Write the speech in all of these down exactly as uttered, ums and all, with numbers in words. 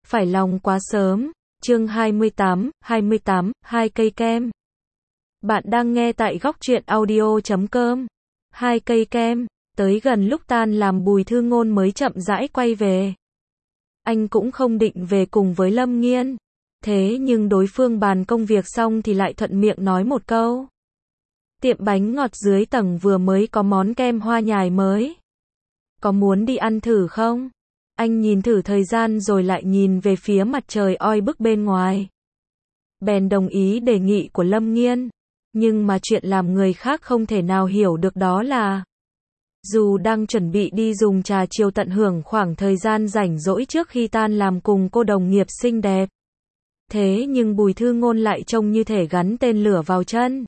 Phải lòng quá sớm. Chương hai mươi tám, hai mươi tám, hai cây kem. Bạn đang nghe tại góc truyện audio chấm com. Hai cây kem. Tới gần lúc tan làm Bùi Thư Ngôn mới chậm rãi quay về. Anh cũng không định về cùng với Lâm Nghiên. Thế nhưng đối phương bàn công việc xong thì lại thuận miệng nói một câu. Tiệm bánh ngọt dưới tầng vừa mới có món kem hoa nhài mới. Có muốn đi ăn thử không? Anh nhìn thử thời gian rồi lại nhìn về phía mặt trời oi bức bên ngoài. Bèn đồng ý đề nghị của Lâm Nghiên. Nhưng mà chuyện làm người khác không thể nào hiểu được đó là dù đang chuẩn bị đi dùng trà chiều tận hưởng khoảng thời gian rảnh rỗi trước khi tan làm cùng cô đồng nghiệp xinh đẹp. Thế nhưng Bùi Thư Ngôn lại trông như thể gắn tên lửa vào chân.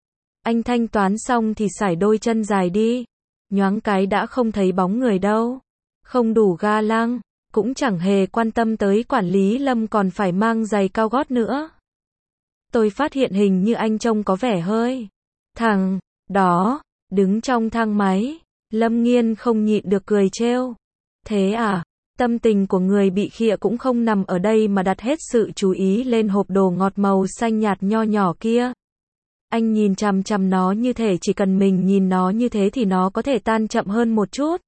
Anh thanh toán xong thì sải đôi chân dài đi. Nhoáng cái đã không thấy bóng người đâu. Không đủ ga lăng, cũng chẳng hề quan tâm tới quản lý Lâm còn phải mang giày cao gót nữa. Tôi phát hiện hình như anh trông có vẻ hơi. Thằng đó, đứng trong thang máy. Lâm Nghiên không nhịn được cười trêu. Thế à, tâm tình của người bị khịa cũng không nằm ở đây mà đặt hết sự chú ý lên hộp đồ ngọt màu xanh nhạt nho nhỏ kia. Anh nhìn chằm chằm nó như thể chỉ cần mình nhìn nó như thế thì nó có thể tan chậm hơn một chút.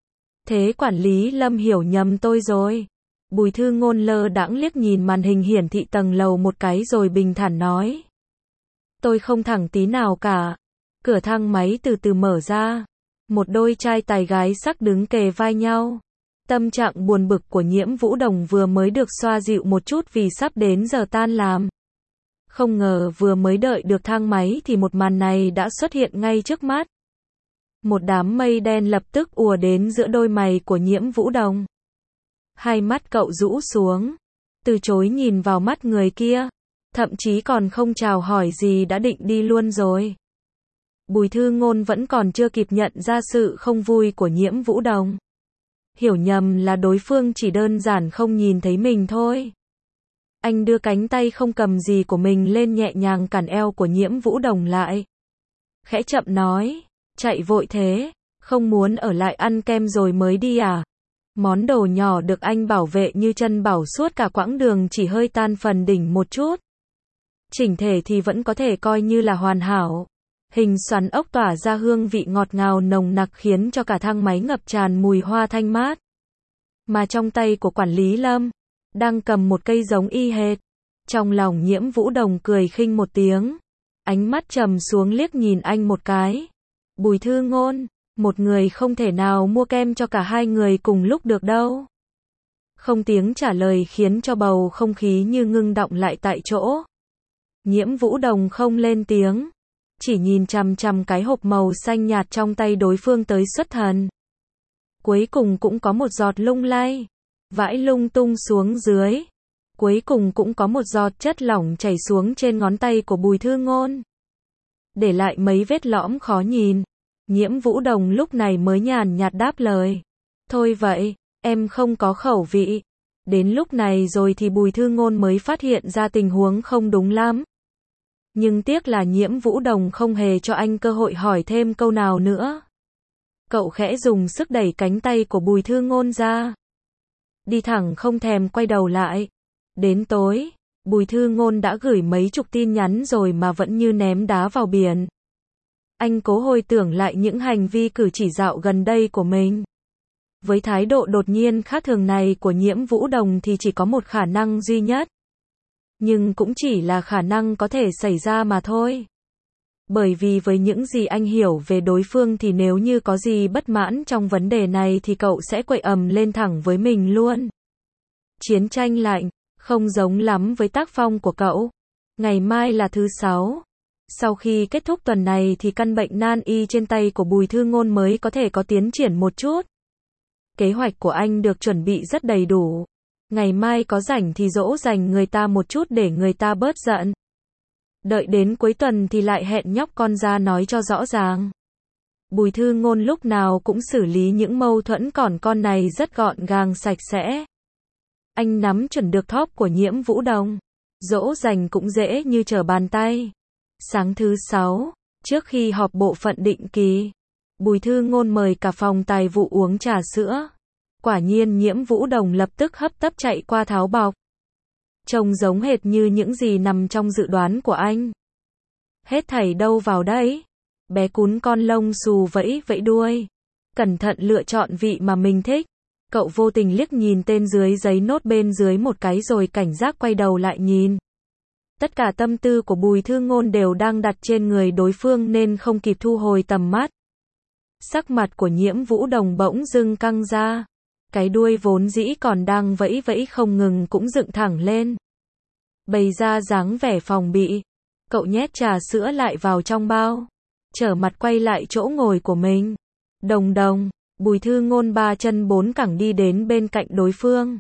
Thế quản lý Lâm hiểu nhầm tôi rồi. Bùi Thư Ngôn lơ đãng liếc nhìn màn hình hiển thị tầng lầu một cái rồi bình thản nói. Tôi không thẳng tí nào cả. Cửa thang máy từ từ mở ra. Một đôi trai tài gái sắc đứng kề vai nhau. Tâm trạng buồn bực của Nhiễm Vũ Đồng vừa mới được xoa dịu một chút vì sắp đến giờ tan làm. Không ngờ vừa mới đợi được thang máy thì một màn này đã xuất hiện ngay trước mắt. Một đám mây đen lập tức ùa đến giữa đôi mày của Nhiễm Vũ Đồng. Hai mắt cậu rũ xuống, từ chối nhìn vào mắt người kia, thậm chí còn không chào hỏi gì đã định đi luôn rồi. Bùi Thư Ngôn vẫn còn chưa kịp nhận ra sự không vui của Nhiễm Vũ Đồng. Hiểu nhầm là đối phương chỉ đơn giản không nhìn thấy mình thôi. Anh đưa cánh tay không cầm gì của mình lên nhẹ nhàng cản eo của Nhiễm Vũ Đồng lại. Khẽ chậm nói, chạy vội thế, không muốn ở lại ăn kem rồi mới đi à? Món đồ nhỏ được anh bảo vệ như chân bảo suốt cả quãng đường chỉ hơi tan phần đỉnh một chút. Chỉnh thể thì vẫn có thể coi như là hoàn hảo. Hình xoắn ốc tỏa ra hương vị ngọt ngào nồng nặc khiến cho cả thang máy ngập tràn mùi hoa thanh mát. Mà trong tay của quản lý Lâm, đang cầm một cây giống y hệt. Trong lòng Nhiễm Vũ Đồng cười khinh một tiếng. Ánh mắt trầm xuống liếc nhìn anh một cái. Bùi Thư Ngôn, một người không thể nào mua kem cho cả hai người cùng lúc được đâu. Không tiếng trả lời khiến cho bầu không khí như ngưng đọng lại tại chỗ. Nhiễm Vũ Đồng không lên tiếng, chỉ nhìn chằm chằm cái hộp màu xanh nhạt trong tay đối phương tới xuất thần. Cuối cùng cũng có một giọt lung lay, vãi lung tung xuống dưới. Cuối cùng cũng có một giọt chất lỏng chảy xuống trên ngón tay của Bùi Thư Ngôn. Để lại mấy vết lõm khó nhìn. Nhiễm Vũ Đồng lúc này mới nhàn nhạt đáp lời. Thôi vậy, em không có khẩu vị. Đến lúc này rồi thì Bùi Thư Ngôn mới phát hiện ra tình huống không đúng lắm. Nhưng tiếc là Nhiễm Vũ Đồng không hề cho anh cơ hội hỏi thêm câu nào nữa. Cậu khẽ dùng sức đẩy cánh tay của Bùi Thư Ngôn ra. Đi thẳng không thèm quay đầu lại. Đến tối, Bùi Thư Ngôn đã gửi mấy chục tin nhắn rồi mà vẫn như ném đá vào biển. Anh cố hồi tưởng lại những hành vi cử chỉ dạo gần đây của mình. Với thái độ đột nhiên khác thường này của Nhiễm Vũ Đồng thì chỉ có một khả năng duy nhất. Nhưng cũng chỉ là khả năng có thể xảy ra mà thôi. Bởi vì với những gì anh hiểu về đối phương thì nếu như có gì bất mãn trong vấn đề này thì cậu sẽ quậy ầm lên thẳng với mình luôn. Chiến tranh lạnh, không giống lắm với tác phong của cậu. Ngày mai là thứ sáu. Sau khi kết thúc tuần này thì căn bệnh nan y trên tay của Bùi Thư Ngôn mới có thể có tiến triển một chút. Kế hoạch của anh được chuẩn bị rất đầy đủ. Ngày mai có rảnh thì dỗ dành người ta một chút để người ta bớt giận. Đợi đến cuối tuần thì lại hẹn nhóc con ra nói cho rõ ràng. Bùi Thư Ngôn lúc nào cũng xử lý những mâu thuẫn còn con này rất gọn gàng sạch sẽ. Anh nắm chuẩn được thóp của Nhiễm Vũ Đồng. Dỗ dành cũng dễ như trở bàn tay. Sáng thứ sáu, trước khi họp bộ phận định kỳ, Bùi Thư Ngôn mời cả phòng tài vụ uống trà sữa. Quả nhiên Nhiễm Vũ Đồng lập tức hấp tấp chạy qua tháo bọc. Trông giống hệt như những gì nằm trong dự đoán của anh. Hết thảy đâu vào đấy. Bé cún con lông xù vẫy vẫy đuôi. Cẩn thận lựa chọn vị mà mình thích. Cậu vô tình liếc nhìn tên dưới giấy nốt bên dưới một cái rồi cảnh giác quay đầu lại nhìn. Tất cả tâm tư của Bùi Thư Ngôn đều đang đặt trên người đối phương nên không kịp thu hồi tầm mắt. Sắc mặt của Nhiễm Vũ Đồng bỗng dưng căng ra. Cái đuôi vốn dĩ còn đang vẫy vẫy không ngừng cũng dựng thẳng lên. Bày ra dáng vẻ phòng bị. Cậu nhét trà sữa lại vào trong bao. Trở mặt quay lại chỗ ngồi của mình. Đồng Đồng, Bùi Thư Ngôn ba chân bốn cẳng đi đến bên cạnh đối phương.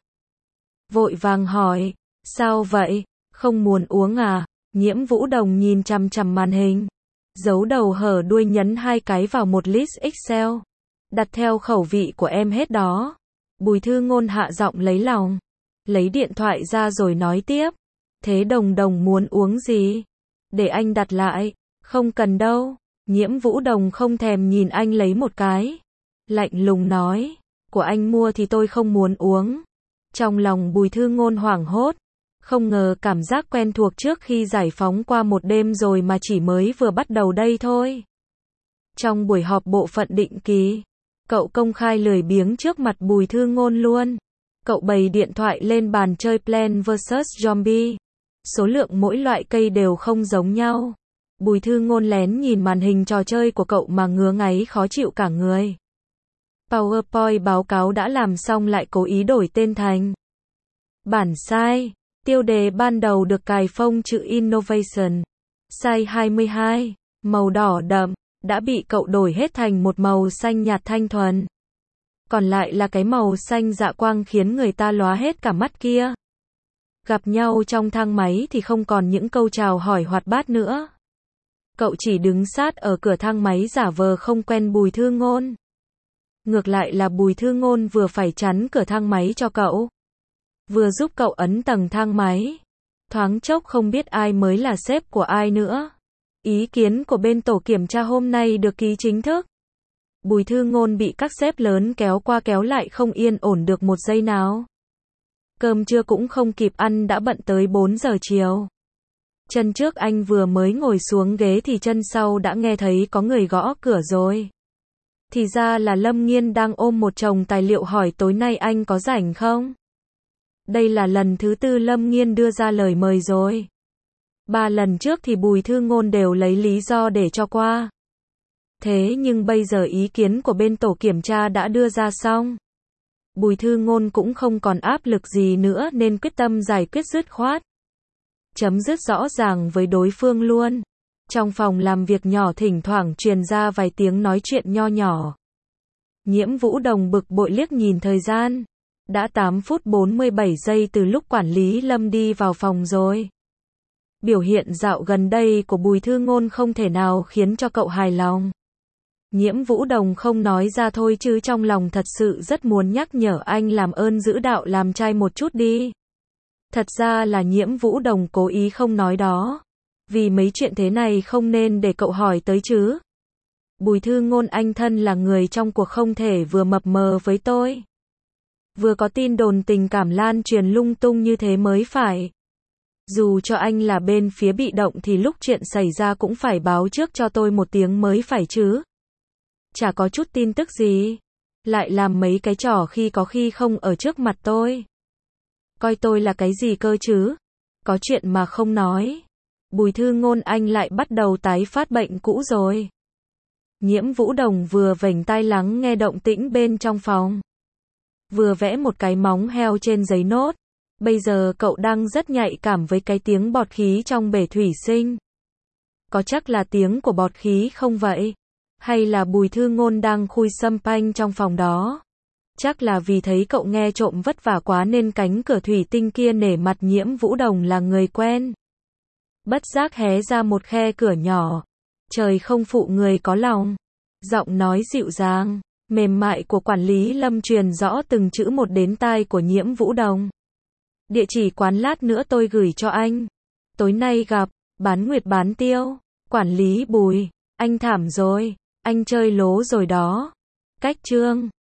Vội vàng hỏi, sao vậy, không muốn uống à? Nhiễm Vũ Đồng nhìn chằm chằm màn hình. Giấu đầu hở đuôi nhấn hai cái vào một list Excel. Đặt theo khẩu vị của em hết đó. Bùi Thư Ngôn hạ giọng lấy lòng. Lấy điện thoại ra rồi nói tiếp. Thế Đồng Đồng muốn uống gì? Để anh đặt lại. Không cần đâu. Nhiễm Vũ Đồng không thèm nhìn anh lấy một cái. Lạnh lùng nói. Của anh mua thì tôi không muốn uống. Trong lòng Bùi Thư Ngôn hoảng hốt. Không ngờ cảm giác quen thuộc trước khi giải phóng qua một đêm rồi mà chỉ mới vừa bắt đầu đây thôi. Trong buổi họp bộ phận định kỳ, cậu công khai lười biếng trước mặt Bùi Thư Ngôn luôn. Cậu bày điện thoại lên bàn chơi Plants versus. Zombie. Số lượng mỗi loại cây đều không giống nhau. Bùi Thư Ngôn lén nhìn màn hình trò chơi của cậu mà ngứa ngáy khó chịu cả người. PowerPoint báo cáo đã làm xong lại cố ý đổi tên thành bản sai. Tiêu đề ban đầu được cài phông chữ Innovation. Size hai mươi hai, màu đỏ đậm, đã bị cậu đổi hết thành một màu xanh nhạt thanh thuần. Còn lại là cái màu xanh dạ quang khiến người ta lóa hết cả mắt kia. Gặp nhau trong thang máy thì không còn những câu chào hỏi hoạt bát nữa. Cậu chỉ đứng sát ở cửa thang máy giả vờ không quen Bùi Thư Ngôn. Ngược lại là Bùi Thư Ngôn vừa phải chắn cửa thang máy cho cậu, vừa giúp cậu ấn tầng thang máy. Thoáng chốc không biết ai mới là sếp của ai nữa. Ý kiến của bên tổ kiểm tra hôm nay được ký chính thức. Bùi Thư Ngôn bị các sếp lớn kéo qua kéo lại không yên ổn được một giây nào. Cơm trưa cũng không kịp ăn đã bận tới bốn giờ chiều. Chân trước anh vừa mới ngồi xuống ghế thì chân sau đã nghe thấy có người gõ cửa rồi. Thì ra là Lâm Nghiên đang ôm một chồng tài liệu hỏi tối nay anh có rảnh không? Đây là lần thứ tư Lâm Nghiên đưa ra lời mời rồi. Ba lần trước thì Bùi Thư Ngôn đều lấy lý do để cho qua. Thế nhưng bây giờ ý kiến của bên tổ kiểm tra đã đưa ra xong. Bùi Thư Ngôn cũng không còn áp lực gì nữa nên quyết tâm giải quyết dứt khoát. Chấm dứt rõ ràng với đối phương luôn. Trong phòng làm việc nhỏ thỉnh thoảng truyền ra vài tiếng nói chuyện nho nhỏ. Nhiễm Vũ Đồng bực bội liếc nhìn thời gian. Đã tám phút bốn mươi bảy giây từ lúc quản lý Lâm đi vào phòng rồi. Biểu hiện dạo gần đây của Bùi Thư Ngôn không thể nào khiến cho cậu hài lòng. Nhiễm Vũ Đồng không nói ra thôi chứ trong lòng thật sự rất muốn nhắc nhở anh làm ơn giữ đạo làm trai một chút đi. Thật ra là Nhiễm Vũ Đồng cố ý không nói đó. Vì mấy chuyện thế này không nên để cậu hỏi tới chứ. Bùi Thư Ngôn anh thân là người trong cuộc không thể vừa mập mờ với tôi. Vừa có tin đồn tình cảm lan truyền lung tung như thế mới phải. Dù cho anh là bên phía bị động thì lúc chuyện xảy ra cũng phải báo trước cho tôi một tiếng mới phải chứ. Chả có chút tin tức gì. Lại làm mấy cái trò khi có khi không ở trước mặt tôi. Coi tôi là cái gì cơ chứ? Có chuyện mà không nói. Bùi Thư Ngôn anh lại bắt đầu tái phát bệnh cũ rồi. Nhiễm Vũ Đồng vừa vểnh tai lắng nghe động tĩnh bên trong phòng. Vừa vẽ một cái móng heo trên giấy nốt. Bây giờ cậu đang rất nhạy cảm với cái tiếng bọt khí trong bể thủy sinh. Có chắc là tiếng của bọt khí không vậy? Hay là Bùi Thư Ngôn đang khui sâm panh trong phòng đó? Chắc là vì thấy cậu nghe trộm vất vả quá nên cánh cửa thủy tinh kia nể mặt Nhiễm Vũ Đồng là người quen. Bất giác hé ra một khe cửa nhỏ. Trời không phụ người có lòng. Giọng nói dịu dàng, mềm mại của quản lý Lâm truyền rõ từng chữ một đến tai của Nhiễm Vũ Đồng. Địa chỉ quán lát nữa tôi gửi cho anh. Tối nay gặp, bán nguyệt bán tiêu. Quản lý Bùi, anh thảm rồi, anh chơi lố rồi đó. Cách chương